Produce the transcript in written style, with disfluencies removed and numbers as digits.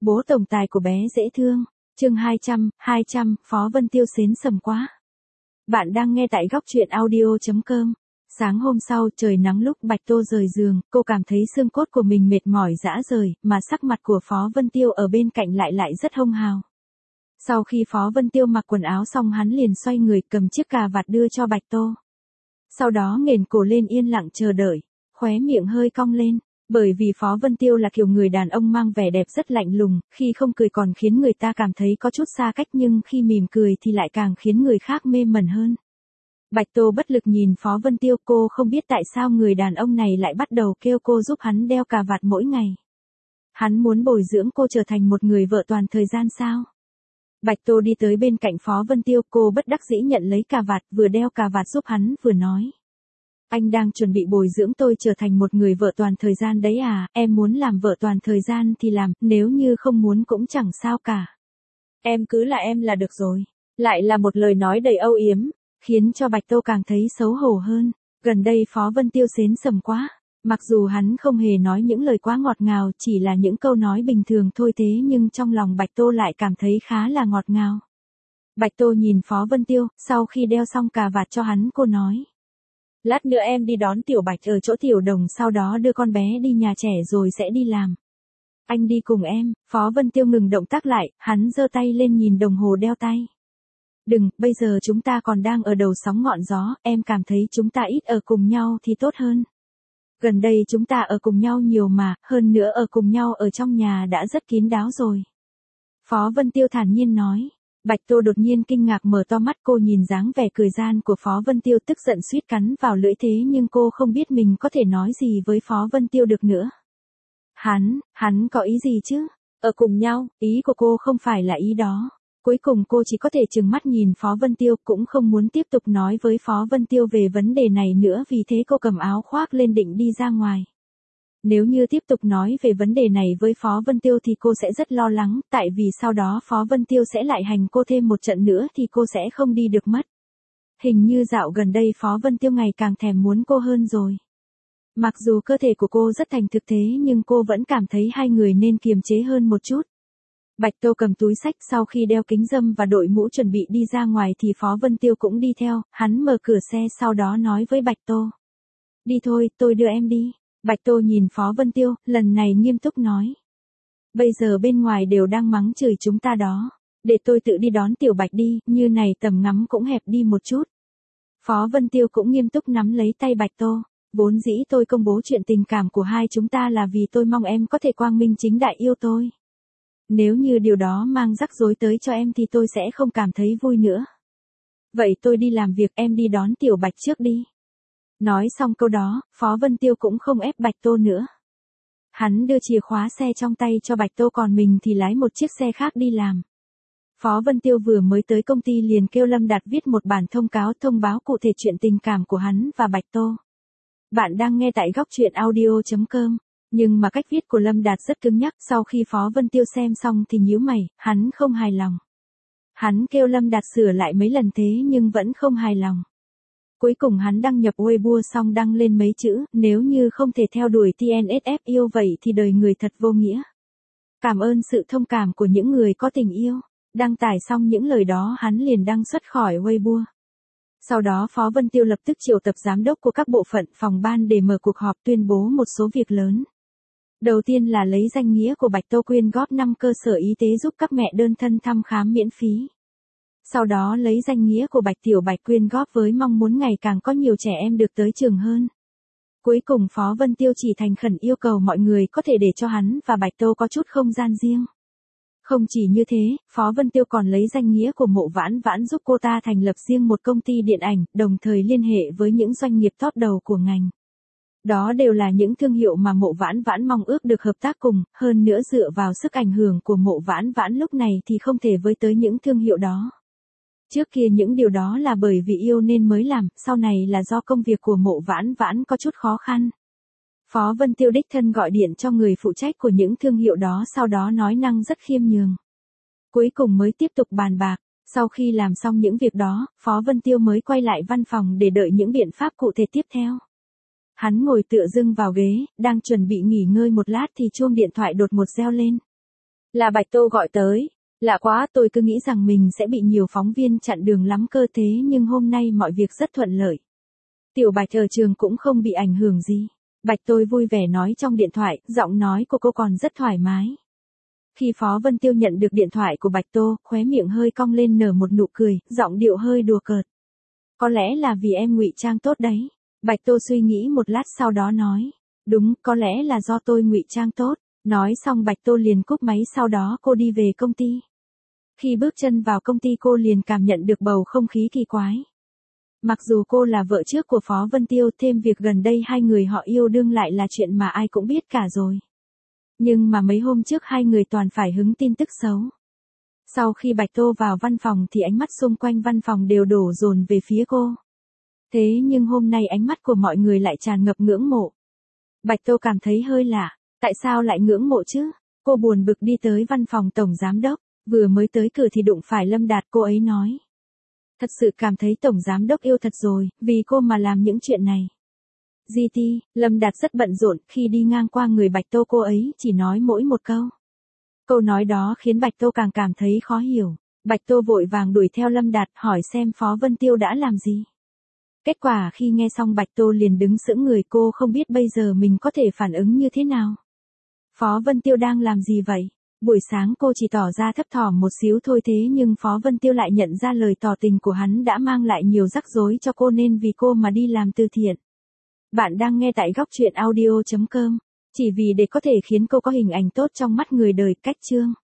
Bố tổng tài của bé dễ thương. Chương 200, Phó Vân Tiêu xến sầm quá. Bạn đang nghe tại góc truyện audio.com. Sáng hôm sau trời nắng lúc Bạch Tô rời giường, cô cảm thấy xương cốt của mình mệt mỏi rã rời, mà sắc mặt của Phó Vân Tiêu ở bên cạnh lại rất hông hào. Sau khi Phó Vân Tiêu mặc quần áo xong hắn liền xoay người cầm chiếc cà vạt đưa cho Bạch Tô. Sau đó nghển cổ lên yên lặng chờ đợi, khóe miệng hơi cong lên. Bởi vì Phó Vân Tiêu là kiểu người đàn ông mang vẻ đẹp rất lạnh lùng, khi không cười còn khiến người ta cảm thấy có chút xa cách nhưng khi mỉm cười thì lại càng khiến người khác mê mẩn hơn. Bạch Tô bất lực nhìn Phó Vân Tiêu, cô không biết tại sao người đàn ông này lại bắt đầu kêu cô giúp hắn đeo cà vạt mỗi ngày. Hắn muốn bồi dưỡng cô trở thành một người vợ toàn thời gian sao? Bạch Tô đi tới bên cạnh Phó Vân Tiêu, cô bất đắc dĩ nhận lấy cà vạt, vừa đeo cà vạt giúp hắn vừa nói. Anh đang chuẩn bị bồi dưỡng tôi trở thành một người vợ toàn thời gian đấy à, em muốn làm vợ toàn thời gian thì làm, nếu như không muốn cũng chẳng sao cả. Em cứ là em là được rồi. Lại là một lời nói đầy âu yếm, khiến cho Bạch Tô càng thấy xấu hổ hơn. Gần đây Phó Vân Tiêu xến sầm quá. Mặc dù hắn không hề nói những lời quá ngọt ngào, chỉ là những câu nói bình thường thôi thế nhưng trong lòng Bạch Tô lại cảm thấy khá là ngọt ngào. Bạch Tô nhìn Phó Vân Tiêu, sau khi đeo xong cà vạt cho hắn cô nói. Lát nữa em đi đón Tiểu Bạch ở chỗ Tiểu Đồng, sau đó đưa con bé đi nhà trẻ rồi sẽ đi làm. Anh đi cùng em. Phó Vân Tiêu ngừng động tác lại, hắn giơ tay lên nhìn đồng hồ đeo tay. Đừng, bây giờ chúng ta còn đang ở đầu sóng ngọn gió, em cảm thấy chúng ta ít ở cùng nhau thì tốt hơn. Gần đây chúng ta ở cùng nhau nhiều mà, hơn nữa ở cùng nhau ở trong nhà đã rất kín đáo rồi. Phó Vân Tiêu thản nhiên nói. Bạch Tô đột nhiên kinh ngạc mở to mắt, cô nhìn dáng vẻ cười gian của Phó Vân Tiêu tức giận suýt cắn vào lưỡi thế nhưng cô không biết mình có thể nói gì với Phó Vân Tiêu được nữa. Hắn có ý gì chứ? Ở cùng nhau, ý của cô không phải là ý đó. Cuối cùng cô chỉ có thể trừng mắt nhìn Phó Vân Tiêu, cũng không muốn tiếp tục nói với Phó Vân Tiêu về vấn đề này nữa, vì thế cô cầm áo khoác lên định đi ra ngoài. Nếu như tiếp tục nói về vấn đề này với Phó Vân Tiêu thì cô sẽ rất lo lắng, tại vì sau đó Phó Vân Tiêu sẽ lại hành cô thêm một trận nữa thì cô sẽ không đi được mất. Hình như dạo gần đây Phó Vân Tiêu ngày càng thèm muốn cô hơn rồi. Mặc dù cơ thể của cô rất thành thực thế nhưng cô vẫn cảm thấy hai người nên kiềm chế hơn một chút. Bạch Tô cầm túi xách, sau khi đeo kính râm và đội mũ chuẩn bị đi ra ngoài thì Phó Vân Tiêu cũng đi theo, hắn mở cửa xe sau đó nói với Bạch Tô. Đi thôi, tôi đưa em đi. Bạch Tô nhìn Phó Vân Tiêu, lần này nghiêm túc nói. Bây giờ bên ngoài đều đang mắng chửi chúng ta đó. Để tôi tự đi đón Tiểu Bạch đi, như này tầm ngắm cũng hẹp đi một chút. Phó Vân Tiêu cũng nghiêm túc nắm lấy tay Bạch Tô. Vốn dĩ tôi công bố chuyện tình cảm của hai chúng ta là vì tôi mong em có thể quang minh chính đại yêu tôi. Nếu như điều đó mang rắc rối tới cho em thì tôi sẽ không cảm thấy vui nữa. Vậy tôi đi làm việc, em đi đón Tiểu Bạch trước đi. Nói xong câu đó, Phó Vân Tiêu cũng không ép Bạch Tô nữa. Hắn đưa chìa khóa xe trong tay cho Bạch Tô, còn mình thì lái một chiếc xe khác đi làm. Phó Vân Tiêu vừa mới tới công ty liền kêu Lâm Đạt viết một bản thông cáo thông báo cụ thể chuyện tình cảm của hắn và Bạch Tô. Bạn đang nghe tại góc truyện audio.com. Nhưng mà cách viết của Lâm Đạt rất cứng nhắc, sau khi Phó Vân Tiêu xem xong thì nhíu mày, hắn không hài lòng. Hắn kêu Lâm Đạt sửa lại mấy lần thế nhưng vẫn không hài lòng. Cuối cùng hắn đăng nhập Weibo xong đăng lên mấy chữ, nếu như không thể theo đuổi TNSF yêu vậy thì đời người thật vô nghĩa. Cảm ơn sự thông cảm của những người có tình yêu. Đăng tải xong những lời đó hắn liền đăng xuất khỏi Weibo. Sau đó Phó Vân Tiêu lập tức triệu tập giám đốc của các bộ phận phòng ban để mở cuộc họp tuyên bố một số việc lớn. Đầu tiên là lấy danh nghĩa của Bạch Tô quyên góp 5 cơ sở y tế giúp các mẹ đơn thân thăm khám miễn phí. Sau đó lấy danh nghĩa của Tiểu Bạch quyên góp với mong muốn ngày càng có nhiều trẻ em được tới trường hơn. Cuối cùng Phó Vân Tiêu chỉ thành khẩn yêu cầu mọi người có thể để cho hắn và Bạch Tô có chút không gian riêng. Không chỉ như thế, Phó Vân Tiêu còn lấy danh nghĩa của Mộ Vãn Vãn giúp cô ta thành lập riêng một công ty điện ảnh, đồng thời liên hệ với những doanh nghiệp top đầu của ngành. Đó đều là những thương hiệu mà Mộ Vãn Vãn mong ước được hợp tác cùng, hơn nữa dựa vào sức ảnh hưởng của Mộ Vãn Vãn lúc này thì không thể với tới những thương hiệu đó. Trước kia những điều đó là bởi vì yêu nên mới làm, sau này là do công việc của Mộ Vãn Vãn có chút khó khăn. Phó Vân Tiêu đích thân gọi điện cho người phụ trách của những thương hiệu đó, sau đó nói năng rất khiêm nhường. Cuối cùng mới tiếp tục bàn bạc. Sau khi làm xong những việc đó, Phó Vân Tiêu mới quay lại văn phòng để đợi những biện pháp cụ thể tiếp theo. Hắn ngồi tựa lưng vào ghế, đang chuẩn bị nghỉ ngơi một lát thì chuông điện thoại đột ngột reo lên. Là Bạch Tô gọi tới. Lạ quá, tôi cứ nghĩ rằng mình sẽ bị nhiều phóng viên chặn đường lắm cơ, thế nhưng hôm nay mọi việc rất thuận lợi. Tiểu Bạch ở trường cũng không bị ảnh hưởng gì. Bạch tôi vui vẻ nói trong điện thoại, giọng nói của cô còn rất thoải mái. Khi Phó Vân Tiêu nhận được điện thoại của Bạch Tô, khóe miệng hơi cong lên nở một nụ cười, giọng điệu hơi đùa cợt. Có lẽ là vì em ngụy trang tốt đấy. Bạch Tô suy nghĩ một lát sau đó nói. Đúng, có lẽ là do tôi ngụy trang tốt. Nói xong Bạch Tô liền cúp máy, sau đó cô đi về công ty. Khi bước chân vào công ty cô liền cảm nhận được bầu không khí kỳ quái. Mặc dù cô là vợ trước của Phó Vân Tiêu, thêm việc gần đây hai người họ yêu đương lại là chuyện mà ai cũng biết cả rồi. Nhưng mà mấy hôm trước hai người toàn phải hứng tin tức xấu. Sau khi Bạch Tô vào văn phòng thì ánh mắt xung quanh văn phòng đều đổ dồn về phía cô. Thế nhưng hôm nay ánh mắt của mọi người lại tràn ngập ngưỡng mộ. Bạch Tô cảm thấy hơi lạ, tại sao lại ngưỡng mộ chứ? Cô buồn bực đi tới văn phòng tổng giám đốc, vừa mới tới cửa thì đụng phải Lâm Đạt, cô ấy nói. Thật sự cảm thấy tổng giám đốc yêu thật rồi, vì cô mà làm những chuyện này. GT, Lâm Đạt rất bận rộn, khi đi ngang qua người Bạch Tô cô ấy chỉ nói mỗi một câu. Câu nói đó khiến Bạch Tô càng cảm thấy khó hiểu. Bạch Tô vội vàng đuổi theo Lâm Đạt hỏi xem Phó Vân Tiêu đã làm gì. Kết quả khi nghe xong Bạch Tô liền đứng sững người, cô không biết bây giờ mình có thể phản ứng như thế nào. Phó Vân Tiêu đang làm gì vậy? Buổi sáng cô chỉ tỏ ra thấp thỏm một xíu thôi, thế nhưng Phó Vân Tiêu lại nhận ra lời tỏ tình của hắn đã mang lại nhiều rắc rối cho cô nên vì cô mà đi làm từ thiện. Bạn đang nghe tại góc truyện audio.com. Chỉ vì để có thể khiến cô có hình ảnh tốt trong mắt người đời. Cách chương